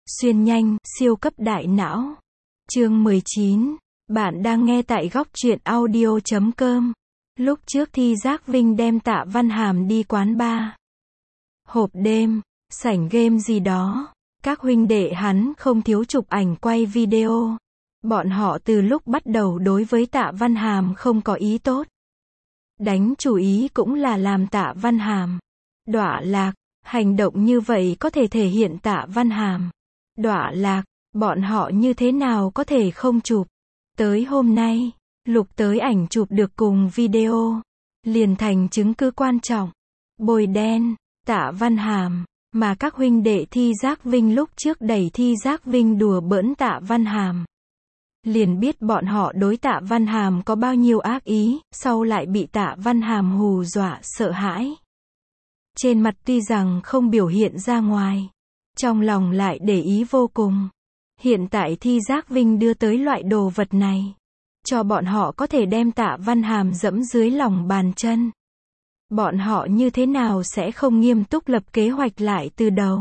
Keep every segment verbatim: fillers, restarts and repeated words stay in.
Xuyên nhanh, siêu cấp đại não. Chương mười chín. Bạn đang nghe tại góc truyện audio chấm com. Lúc trước thi Giác Vinh đem Tạ Văn Hàm đi quán bar, hộp đêm, sảnh game gì đó. Các huynh đệ hắn không thiếu chụp ảnh quay video. Bọn họ từ lúc bắt đầu đối với Tạ Văn Hàm không có ý tốt. Đánh chủ ý cũng là làm Tạ Văn Hàm đọa lạc. Hành động như vậy có thể thể hiện Tạ Văn Hàm đọa lạc. Bọn họ như thế nào có thể không chụp. Tới hôm nay, lục tới ảnh chụp được cùng video, liền thành chứng cứ quan trọng. Bôi đen Tạ Văn Hàm, mà các huynh đệ thi Giác Vinh lúc trước đẩy thi Giác Vinh đùa bỡn Tạ Văn Hàm. Liền biết bọn họ đối Tạ Văn Hàm có bao nhiêu ác ý, sau lại bị Tạ Văn Hàm hù dọa sợ hãi. Trên mặt tuy rằng không biểu hiện ra ngoài, trong lòng lại để ý vô cùng. Hiện tại thi Giác Vinh đưa tới loại đồ vật này, cho bọn họ có thể đem Tạ Văn Hàm dẫm dưới lòng bàn chân. Bọn họ như thế nào sẽ không nghiêm túc lập kế hoạch lại từ đầu.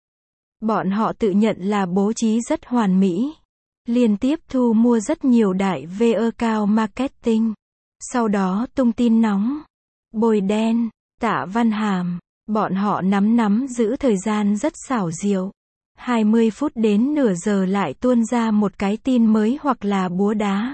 Bọn họ tự nhận là bố trí rất hoàn mỹ. Liên tiếp thu mua rất nhiều đại vê e cao marketing. Sau đó tung tin nóng. Bôi đen Tạ Văn Hàm. Bọn họ nắm nắm giữ thời gian rất xảo diệu. hai mươi phút đến nửa giờ lại tuôn ra một cái tin mới hoặc là búa đá.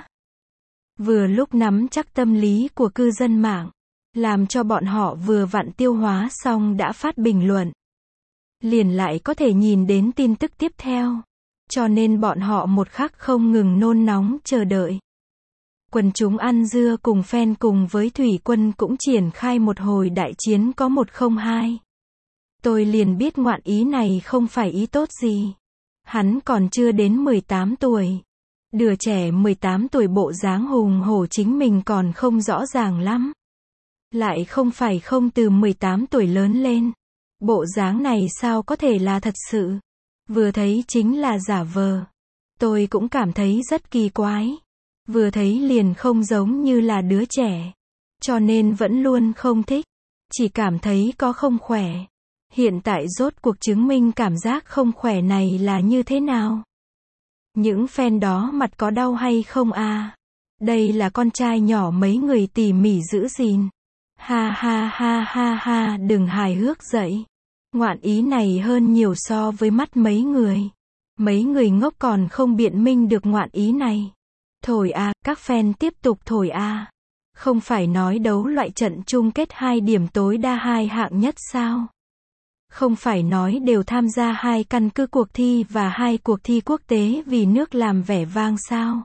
Vừa lúc nắm chắc tâm lý của cư dân mạng, làm cho bọn họ vừa vặn tiêu hóa xong đã phát bình luận. Liền lại có thể nhìn đến tin tức tiếp theo. Cho nên bọn họ một khắc không ngừng nôn nóng chờ đợi. Quần chúng ăn dưa cùng fan cùng với Thủy Quân cũng triển khai một hồi đại chiến có một không hai. Tôi liền biết ngoạn ý này không phải ý tốt gì. Hắn còn chưa đến mười tám tuổi. Đứa trẻ mười tám tuổi bộ dáng hùng hổ chính mình còn không rõ ràng lắm. Lại không phải không từ mười tám tuổi lớn lên. Bộ dáng này sao có thể là thật sự. Vừa thấy chính là giả vờ. Tôi cũng cảm thấy rất kỳ quái. Vừa thấy liền không giống như là đứa trẻ. Cho nên vẫn luôn không thích. Chỉ cảm thấy có không khỏe. Hiện tại rốt cuộc chứng minh cảm giác không khỏe này là như thế nào? Những fan đó mặt có đau hay không à? Đây là con trai nhỏ mấy người tỉ mỉ giữ gìn. Ha ha ha ha ha, đừng hài hước dậy. Ngoạn ý này hơn nhiều so với mắt mấy người. Mấy người ngốc còn không biện minh được ngoạn ý này. Thổi à, các fan tiếp tục thổi à. Không phải nói đấu loại trận chung kết hai điểm tối đa hai hạng nhất sao? Không phải nói đều tham gia hai căn cứ cuộc thi và hai cuộc thi quốc tế vì nước làm vẻ vang sao?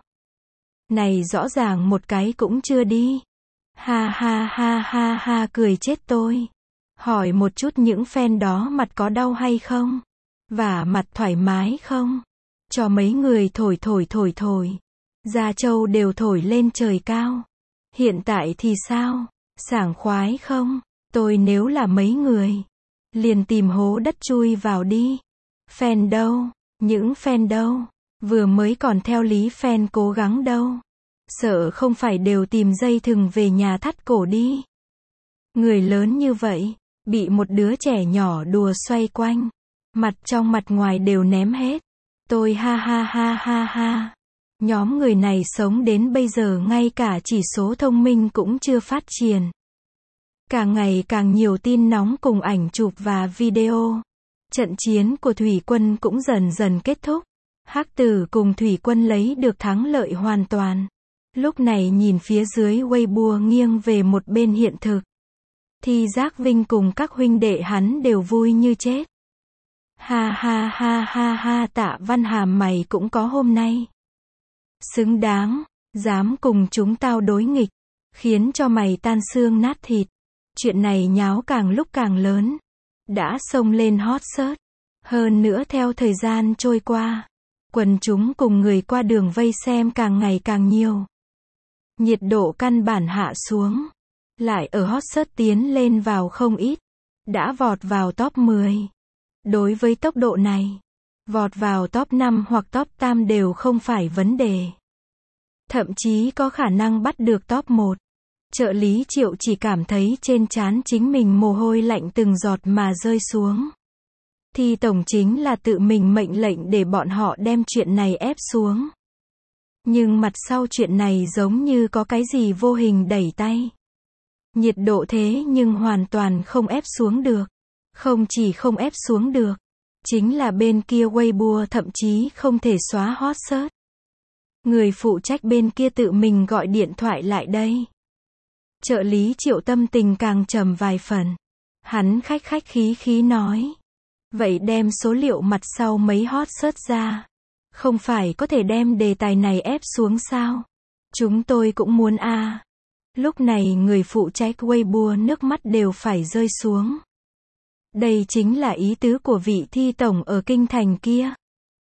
Này rõ ràng một cái cũng chưa đi. Ha ha ha ha ha, cười chết tôi. Hỏi một chút những fan đó mặt có đau hay không? Và mặt thoải mái không? Cho mấy người thổi thổi thổi thổi. Gia Châu đều thổi lên trời cao. Hiện tại thì sao? Sảng khoái không? Tôi nếu là mấy người, liền tìm hố đất chui vào đi. Fan đâu? Những fan đâu? Vừa mới còn theo lý fan cố gắng đâu? Sợ không phải đều tìm dây thừng về nhà thắt cổ đi. Người lớn như vậy, bị một đứa trẻ nhỏ đùa xoay quanh. Mặt trong mặt ngoài đều ném hết. Tôi ha ha ha ha ha. Nhóm người này sống đến bây giờ ngay cả chỉ số thông minh cũng chưa phát triển. Càng ngày càng nhiều tin nóng cùng ảnh chụp và video. Trận chiến của Thủy Quân cũng dần dần kết thúc. Hắc Tử cùng Thủy Quân lấy được thắng lợi hoàn toàn. Lúc này nhìn phía dưới Weibo nghiêng về một bên hiện thực. Thi Giác Vinh cùng các huynh đệ hắn đều vui như chết. Ha ha ha ha ha, Tạ Văn Hàm mày cũng có hôm nay. Xứng đáng, dám cùng chúng tao đối nghịch, khiến cho mày tan xương nát thịt. Chuyện này nháo càng lúc càng lớn, đã xông lên hot search. Hơn nữa theo thời gian trôi qua, quần chúng cùng người qua đường vây xem càng ngày càng nhiều. Nhiệt độ căn bản hạ xuống, lại ở hot search tiến lên vào không ít, đã vọt vào top mười. Đối với tốc độ này, vọt vào top năm hoặc top tám đều không phải vấn đề. Thậm chí có khả năng bắt được top một. Trợ lý Triệu chỉ cảm thấy trên trán chính mình mồ hôi lạnh từng giọt mà rơi xuống. Thi tổng chính là tự mình mệnh lệnh để bọn họ đem chuyện này ép xuống. Nhưng mặt sau chuyện này giống như có cái gì vô hình đẩy tay. Nhiệt độ thế nhưng hoàn toàn không ép xuống được. Không chỉ không ép xuống được, chính là bên kia Weibo thậm chí không thể xóa hot search. Người phụ trách bên kia tự mình gọi điện thoại lại đây. Trợ lý Triệu tâm tình càng trầm vài phần. Hắn khách khách khí khí nói. Vậy đem số liệu mặt sau mấy hot search ra. Không phải có thể đem đề tài này ép xuống sao? Chúng tôi cũng muốn a. À. Lúc này người phụ trách Weibo nước mắt đều phải rơi xuống. Đây chính là ý tứ của vị Thi tổng ở kinh thành kia.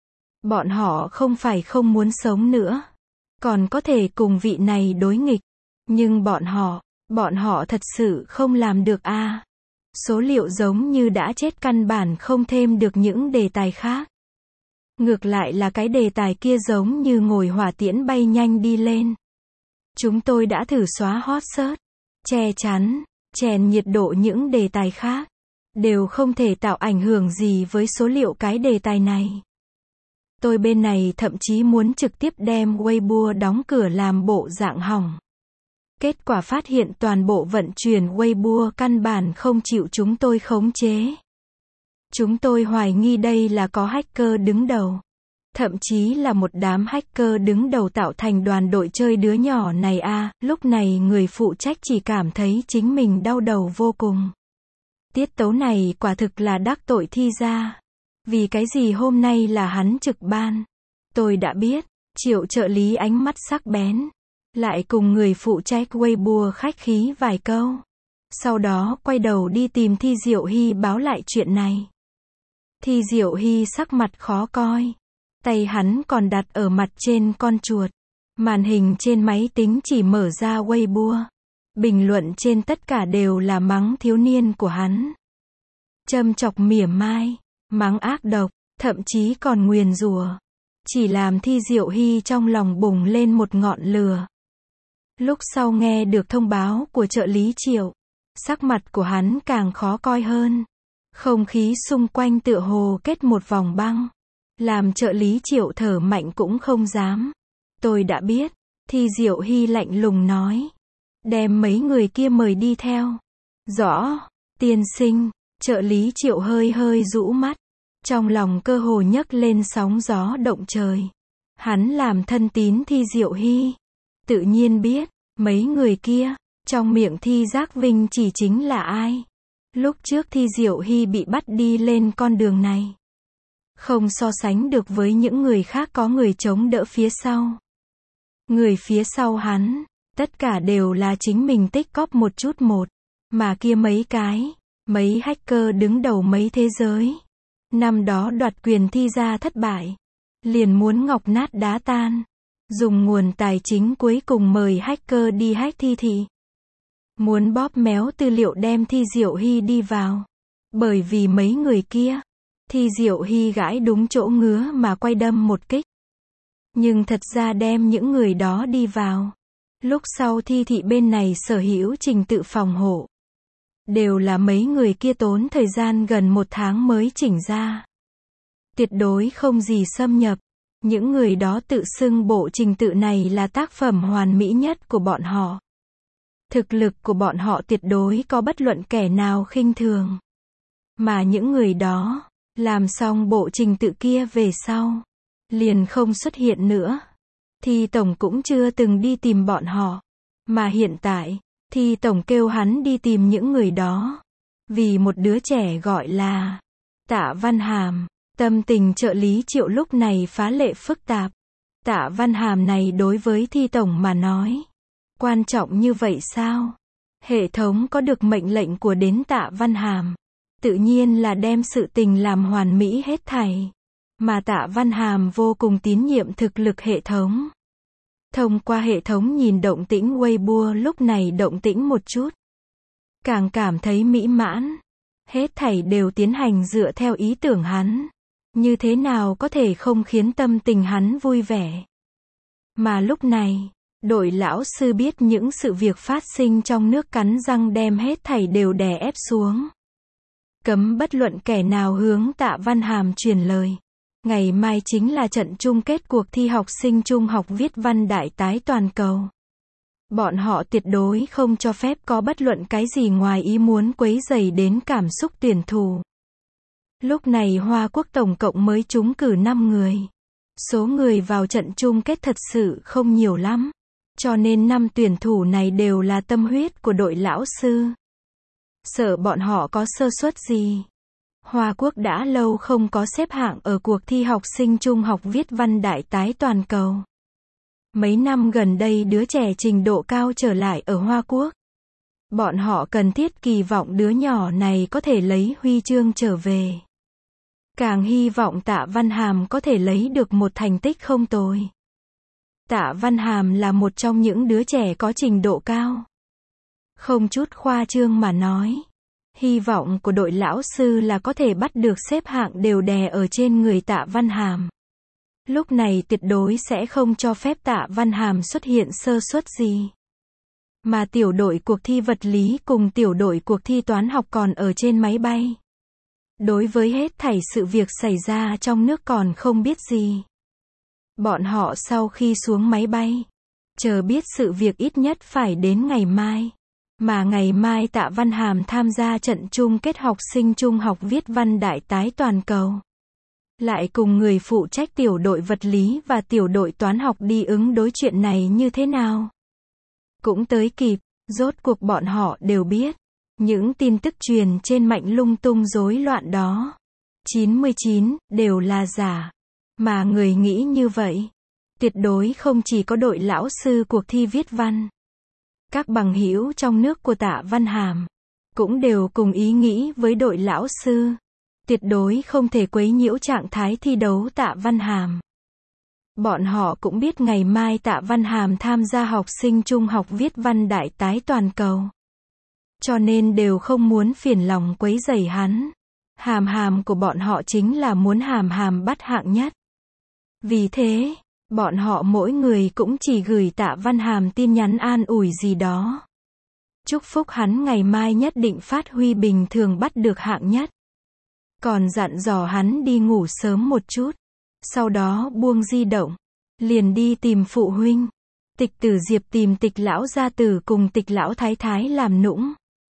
Bọn họ không phải không muốn sống nữa. Còn có thể cùng vị này đối nghịch. Nhưng bọn họ, bọn họ thật sự không làm được a. À. Số liệu giống như đã chết căn bản không thêm được những đề tài khác. Ngược lại là cái đề tài kia giống như ngồi hỏa tiễn bay nhanh đi lên. Chúng tôi đã thử xóa hot search, che chắn, chèn nhiệt độ những đề tài khác. Đều không thể tạo ảnh hưởng gì với số liệu cái đề tài này. Tôi bên này thậm chí muốn trực tiếp đem Weibo đóng cửa làm bộ dạng hỏng. Kết quả phát hiện toàn bộ vận chuyển Weibo căn bản không chịu chúng tôi khống chế. Chúng tôi hoài nghi đây là có hacker đứng đầu. Thậm chí là một đám hacker đứng đầu tạo thành đoàn đội chơi đứa nhỏ này a. À, lúc này người phụ trách chỉ cảm thấy chính mình đau đầu vô cùng. Tiết tấu này quả thực là đắc tội Thi gia. Vì cái gì hôm nay là hắn trực ban? Tôi đã biết. Triệu trợ lý ánh mắt sắc bén. Lại cùng người phụ trách Weibo khách khí vài câu. Sau đó quay đầu đi tìm Thi Diệu Hy báo lại chuyện này. Thi Diệu Hy sắc mặt khó coi. Tay hắn còn đặt ở mặt trên con chuột. Màn hình trên máy tính chỉ mở ra Weibo. Bình luận trên tất cả đều là mắng thiếu niên của hắn. Châm chọc mỉa mai, mắng ác độc, thậm chí còn nguyền rủa. Chỉ làm Thi Diệu Hy trong lòng bùng lên một ngọn lửa. Lúc sau nghe được thông báo của trợ lý Triệu, sắc mặt của hắn càng khó coi hơn. Không khí xung quanh tựa hồ kết một vòng băng. Làm trợ lý Triệu thở mạnh cũng không dám. Tôi đã biết, Thi Diệu Hy lạnh lùng nói. Đem mấy người kia mời đi theo. Rõ, tiên sinh, trợ lý Triệu hơi hơi rũ mắt. Trong lòng cơ hồ nhấc lên sóng gió động trời. Hắn làm thân tín Thi Diệu Hy. Tự nhiên biết, mấy người kia, trong miệng Thi Giác Vinh chỉ chính là ai. Lúc trước Thi Diệu Hy bị bắt đi lên con đường này. Không so sánh được với những người khác có người chống đỡ phía sau. Người phía sau hắn, tất cả đều là chính mình tích cóp một chút một. Mà kia mấy cái, mấy hacker đứng đầu mấy thế giới. Năm đó đoạt quyền Thi gia thất bại. Liền muốn ngọc nát đá tan. Dùng nguồn tài chính cuối cùng mời hacker đi hack Thi thị. Muốn bóp méo tư liệu đem Thi Diệu Hy đi vào. Bởi vì mấy người kia, Thi Diệu Hy gãi đúng chỗ ngứa mà quay đâm một kích. Nhưng thật ra đem những người đó đi vào. Lúc sau Thi thị bên này sở hữu trình tự phòng hộ. Đều là mấy người kia tốn thời gian gần một tháng mới chỉnh ra. Tuyệt đối không gì xâm nhập. Những người đó tự xưng bộ trình tự này là tác phẩm hoàn mỹ nhất của bọn họ. Thực lực của bọn họ tuyệt đối có bất luận kẻ nào khinh thường. Mà những người đó, làm xong bộ trình tự kia về sau, liền không xuất hiện nữa. Thi tổng cũng chưa từng đi tìm bọn họ. Mà hiện tại, Thi tổng kêu hắn đi tìm những người đó. Vì một đứa trẻ gọi là Tạ Văn Hàm. Tâm tình trợ lý Triệu lúc này phá lệ phức tạp. Tạ Văn Hàm này đối với Thi tổng mà nói. Quan trọng như vậy sao? Hệ thống có được mệnh lệnh của đến Tạ Văn Hàm. Tự nhiên là đem sự tình làm hoàn mỹ hết thảy. Mà Tạ Văn Hàm vô cùng tín nhiệm thực lực hệ thống. Thông qua hệ thống nhìn động tĩnh Weibo lúc này động tĩnh một chút. Càng cảm thấy mỹ mãn. Hết thảy đều tiến hành dựa theo ý tưởng hắn. Như thế nào có thể không khiến tâm tình hắn vui vẻ. Mà lúc này, đội lão sư biết những sự việc phát sinh trong nước cắn răng đem hết thảy đều đè ép xuống. cấm bất luận kẻ nào hướng Tạ Văn Hàm truyền lời. Ngày mai chính là trận chung kết cuộc thi học sinh trung học viết văn đại tái toàn cầu. Bọn họ tuyệt đối không cho phép có bất luận cái gì ngoài ý muốn quấy rầy đến cảm xúc tuyển thủ. Lúc này Hoa Quốc tổng cộng mới trúng cử năm người. Số người vào trận chung kết thật sự không nhiều lắm. Cho nên năm tuyển thủ này đều là tâm huyết của đội lão sư. Sợ bọn họ có sơ suất gì. Hoa Quốc đã lâu không có xếp hạng ở cuộc thi học sinh trung học viết văn đại tái toàn cầu. Mấy năm gần đây đứa trẻ trình độ cao trở lại ở Hoa Quốc. Bọn họ cần thiết kỳ vọng đứa nhỏ này có thể lấy huy chương trở về. Càng hy vọng Tạ Văn Hàm có thể lấy được một thành tích không tồi. Tạ Văn Hàm là một trong những đứa trẻ có trình độ cao. Không chút khoa trương mà nói. Hy vọng của đội lão sư là có thể bắt được xếp hạng đều đè ở trên người Tạ Văn Hàm. Lúc này tuyệt đối sẽ không cho phép Tạ Văn Hàm xuất hiện sơ suất gì. Mà tiểu đội cuộc thi vật lý cùng tiểu đội cuộc thi toán học còn ở trên máy bay. Đối với hết thảy sự việc xảy ra trong nước còn không biết gì. Bọn họ sau khi xuống máy bay, chờ biết sự việc ít nhất phải đến ngày mai. Mà ngày mai Tạ Văn Hàm tham gia trận chung kết học sinh trung học viết văn đại tái toàn cầu. Lại cùng người phụ trách tiểu đội vật lý và tiểu đội toán học đi ứng đối chuyện này như thế nào. Cũng tới kịp, rốt cuộc bọn họ đều biết. Những tin tức truyền trên mạng lung tung rối loạn đó. chín mươi chín, đều là giả. Mà người nghĩ như vậy. Tuyệt đối không chỉ có đội lão sư cuộc thi viết văn. Các bằng hữu trong nước của Tạ Văn Hàm. Cũng đều cùng ý nghĩ với đội lão sư. Tuyệt đối không thể quấy nhiễu trạng thái thi đấu Tạ Văn Hàm. Bọn họ cũng biết ngày mai Tạ Văn Hàm tham gia học sinh trung học viết văn đại tái toàn cầu. Cho nên đều không muốn phiền lòng quấy rầy hắn. Hàm hàm của bọn họ chính là muốn Hàm Hàm bắt hạng nhất. Vì thế, bọn họ mỗi người cũng chỉ gửi Tạ Văn Hàm tin nhắn an ủi gì đó. Chúc phúc hắn ngày mai nhất định phát huy bình thường bắt được hạng nhất. Còn dặn dò hắn đi ngủ sớm một chút. Sau đó buông di động. Liền đi tìm phụ huynh. Tịch Tử Diệp tìm Tịch lão gia tử cùng Tịch lão thái thái làm nũng.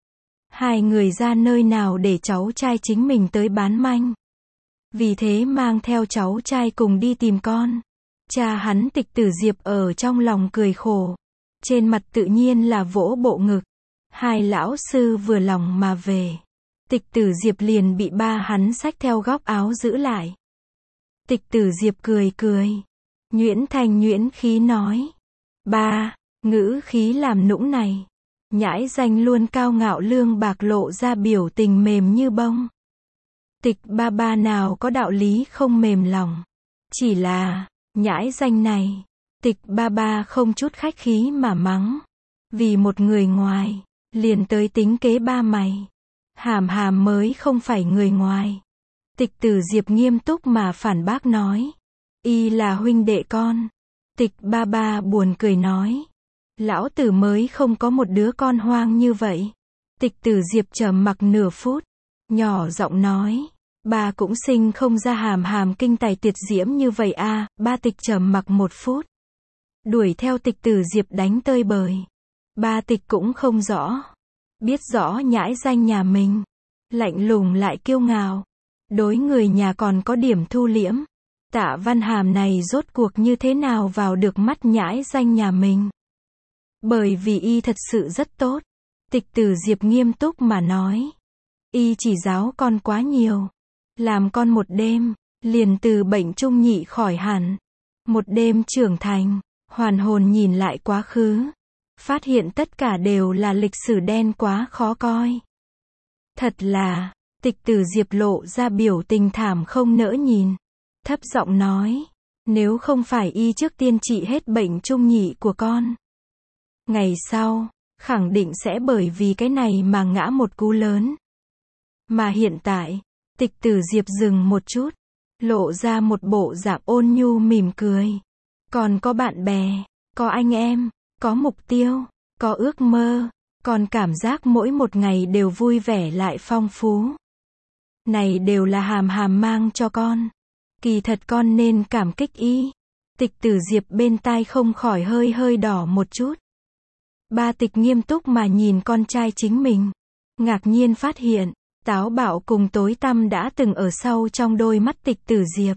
Hai người ra nơi nào để cháu trai chính mình tới bán manh. Vì thế mang theo cháu trai cùng đi tìm con. Cha hắn Tịch Tử Diệp ở trong lòng cười khổ. Trên mặt tự nhiên là vỗ bộ ngực. Hai lão sư vừa lòng mà về. Tịch Tử Diệp liền bị ba hắn xách theo góc áo giữ lại. Tịch Tử Diệp cười cười. Nhuyễn thanh nhuyễn khí nói. Ba, ngữ khí làm nũng này. Nhãi danh luôn cao ngạo lương bạc lộ ra biểu tình mềm như bông. Tịch ba ba nào có đạo lý không mềm lòng. Chỉ là, nhãi danh này. Tịch ba ba không chút khách khí mà mắng. Vì một người ngoài, liền tới tính kế ba mày. Hàm Hàm mới không phải người ngoài. Tịch Tử Diệp nghiêm túc mà phản bác nói. Y là huynh đệ con. Tịch ba ba buồn cười nói. Lão tử mới không có một đứa con hoang như vậy. Tịch Tử Diệp trầm mặc nửa phút. Nhỏ giọng nói. Ba cũng sinh không ra Hàm Hàm kinh tài tuyệt diễm như vậy a. Ba Tịch trầm mặc một phút. Đuổi theo Tịch Tử Diệp đánh tơi bời. Ba Tịch cũng không rõ. Biết rõ nhãi danh nhà mình. Lạnh lùng lại kiêu ngạo. Đối người nhà còn có điểm thu liễm. Tạ Văn Hàm này rốt cuộc như thế nào vào được mắt nhãi danh nhà mình. Bởi vì y thật sự rất tốt. Tịch Tử Diệp nghiêm túc mà nói. Y chỉ giáo con quá nhiều. Làm con một đêm, liền từ bệnh trung nhị khỏi hẳn. Một đêm trưởng thành, hoàn hồn nhìn lại quá khứ. Phát hiện tất cả đều là lịch sử đen quá khó coi. Thật là, Tịch Tử Diệp lộ ra biểu tình thảm không nỡ nhìn. Thấp giọng nói, nếu không phải y trước tiên trị hết bệnh trung nhị của con. Ngày sau, khẳng định sẽ bởi vì cái này mà ngã một cú lớn. Mà hiện tại, Tịch Tử Diệp dừng một chút, lộ ra một bộ dạng ôn nhu mỉm cười. Còn có bạn bè, có anh em, có mục tiêu, có ước mơ, còn cảm giác mỗi một ngày đều vui vẻ lại phong phú. Này đều là Hàm Hàm mang cho con. Kỳ thật con nên cảm kích y. Tịch Tử Diệp bên tai không khỏi hơi hơi đỏ một chút. Ba Tịch nghiêm túc mà nhìn con trai chính mình. Ngạc nhiên phát hiện, táo bạo cùng tối tăm đã từng ở sau trong đôi mắt Tịch Tử Diệp.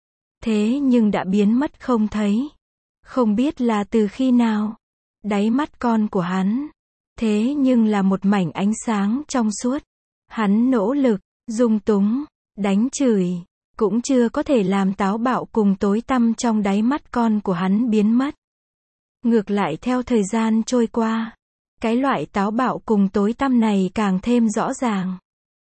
Thế nhưng đã biến mất không thấy. Không biết là từ khi nào. Đáy mắt con của hắn. Thế nhưng là một mảnh ánh sáng trong suốt. Hắn nỗ lực, dung túng, đánh chửi. Cũng chưa có thể làm táo bạo cùng tối tăm trong đáy mắt con của hắn biến mất. Ngược lại theo thời gian trôi qua. Cái loại táo bạo cùng tối tăm này càng thêm rõ ràng.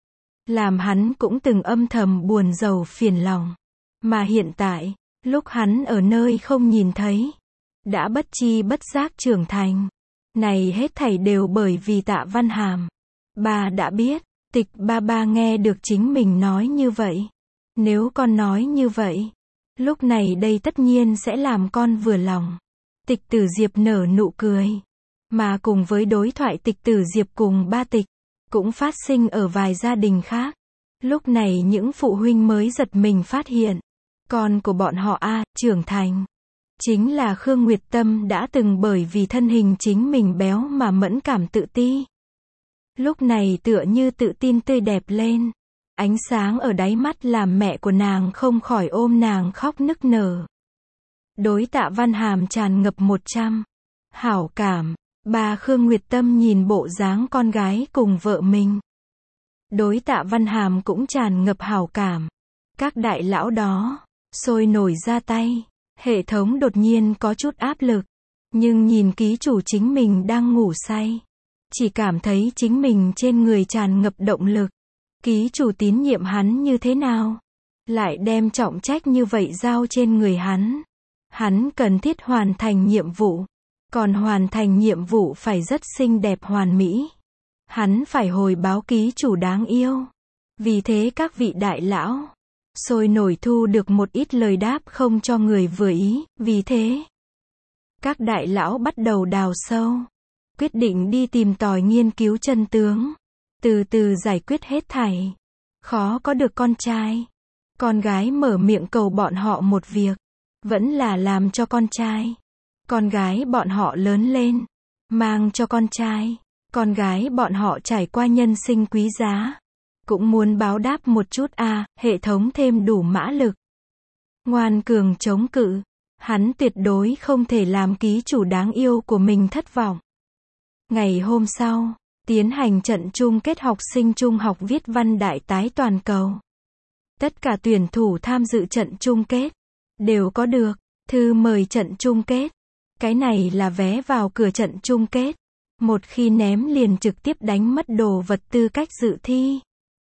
Làm hắn cũng từng âm thầm buồn rầu phiền lòng. Mà hiện tại, lúc hắn ở nơi không nhìn thấy, đã bất chi bất giác trưởng thành. Này hết thảy đều bởi vì Tạ Văn Hàm. Bà đã biết, Tịch ba ba nghe được chính mình nói như vậy. Nếu con nói như vậy, lúc này đây tất nhiên sẽ làm con vừa lòng. Tịch Tử Diệp nở nụ cười. Mà cùng với đối thoại Tịch Tử Diệp cùng ba Tịch, cũng phát sinh ở vài gia đình khác. Lúc này những phụ huynh mới giật mình phát hiện, con của bọn họ A, trưởng thành. Chính là Khương Nguyệt Tâm đã từng bởi vì thân hình chính mình béo mà mẫn cảm tự ti. Lúc này tựa như tự tin tươi đẹp lên. Ánh sáng ở đáy mắt làm mẹ của nàng không khỏi ôm nàng khóc nức nở. Đối Tạ Văn Hàm tràn ngập một trăm hảo cảm. Bà Khương Nguyệt Tâm nhìn bộ dáng con gái cùng vợ mình. Đối Tạ Văn Hàm cũng tràn ngập hảo cảm. Các đại lão đó, sôi nổi ra tay. Hệ thống đột nhiên có chút áp lực. Nhưng nhìn ký chủ chính mình đang ngủ say. Chỉ cảm thấy chính mình trên người tràn ngập động lực. Ký chủ tín nhiệm hắn như thế nào? Lại đem trọng trách như vậy giao trên người hắn. Hắn cần thiết hoàn thành nhiệm vụ. Còn hoàn thành nhiệm vụ phải rất xinh đẹp hoàn mỹ. Hắn phải hồi báo ký chủ đáng yêu. Vì thế các vị đại lão sôi nổi thu được một ít lời đáp không cho người vừa ý. Vì thế các đại lão bắt đầu đào sâu. Quyết định đi tìm tòi nghiên cứu chân tướng. Từ từ giải quyết hết thảy. Khó có được con trai. Con gái mở miệng cầu bọn họ một việc. Vẫn là làm cho con trai. Con gái bọn họ lớn lên. Mang cho con trai. Con gái bọn họ trải qua nhân sinh quý giá. Cũng muốn báo đáp một chút a à, hệ thống thêm đủ mã lực. Ngoan cường chống cự. Hắn tuyệt đối không thể làm ký chủ đáng yêu của mình thất vọng. Ngày hôm sau, tiến hành trận chung kết học sinh trung học viết văn đại tái toàn cầu. Tất cả tuyển thủ tham dự trận chung kết đều có được thư mời trận chung kết. Cái này là vé vào cửa trận chung kết. Một khi ném liền trực tiếp đánh mất đồ vật tư cách dự thi.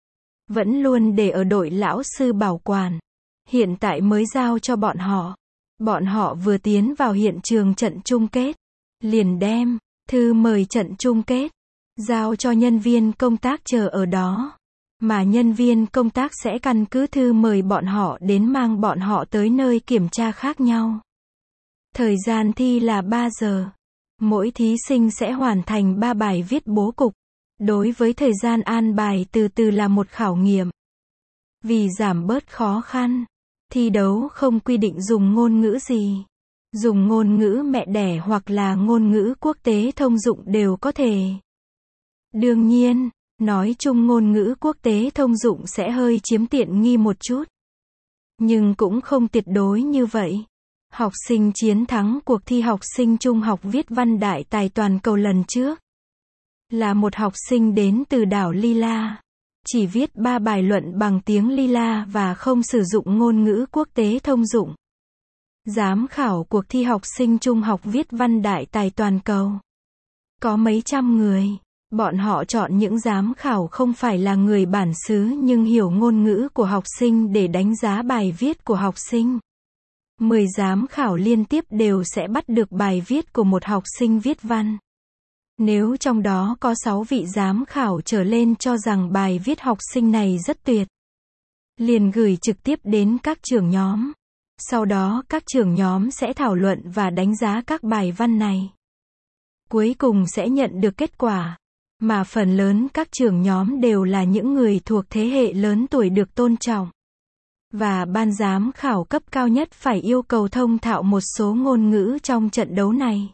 Vẫn luôn để ở đội lão sư bảo quản. Hiện tại mới giao cho bọn họ. Bọn họ vừa tiến vào hiện trường trận chung kết. Liền đem thư mời trận chung kết giao cho nhân viên công tác chờ ở đó. Mà nhân viên công tác sẽ căn cứ thư mời bọn họ đến mang bọn họ tới nơi kiểm tra khác nhau. Thời gian thi là ba giờ. Mỗi thí sinh sẽ hoàn thành ba bài viết bố cục. Đối với thời gian an bài từ từ là một khảo nghiệm. Vì giảm bớt khó khăn, thi đấu không quy định dùng ngôn ngữ gì. Dùng ngôn ngữ mẹ đẻ hoặc là ngôn ngữ quốc tế thông dụng đều có thể. Đương nhiên, nói chung ngôn ngữ quốc tế thông dụng sẽ hơi chiếm tiện nghi một chút. Nhưng cũng không tuyệt đối như vậy. Học sinh chiến thắng cuộc thi học sinh trung học viết văn đại tài toàn cầu lần trước. Là một học sinh đến từ đảo Lila. Chỉ viết ba bài luận bằng tiếng Lila và không sử dụng ngôn ngữ quốc tế thông dụng. Giám khảo cuộc thi học sinh trung học viết văn đại tài toàn cầu. Có mấy trăm người. Bọn họ chọn những giám khảo không phải là người bản xứ nhưng hiểu ngôn ngữ của học sinh để đánh giá bài viết của học sinh. mười giám khảo liên tiếp đều sẽ bắt được bài viết của một học sinh viết văn. Nếu trong đó có sáu vị giám khảo trở lên cho rằng bài viết học sinh này rất tuyệt, liền gửi trực tiếp đến các trưởng nhóm. Sau đó các trưởng nhóm sẽ thảo luận và đánh giá các bài văn này. Cuối cùng sẽ nhận được kết quả. mà phần lớn các trưởng nhóm đều là những người thuộc thế hệ lớn tuổi được tôn trọng. Và ban giám khảo cấp cao nhất phải yêu cầu thông thạo một số ngôn ngữ trong trận đấu này,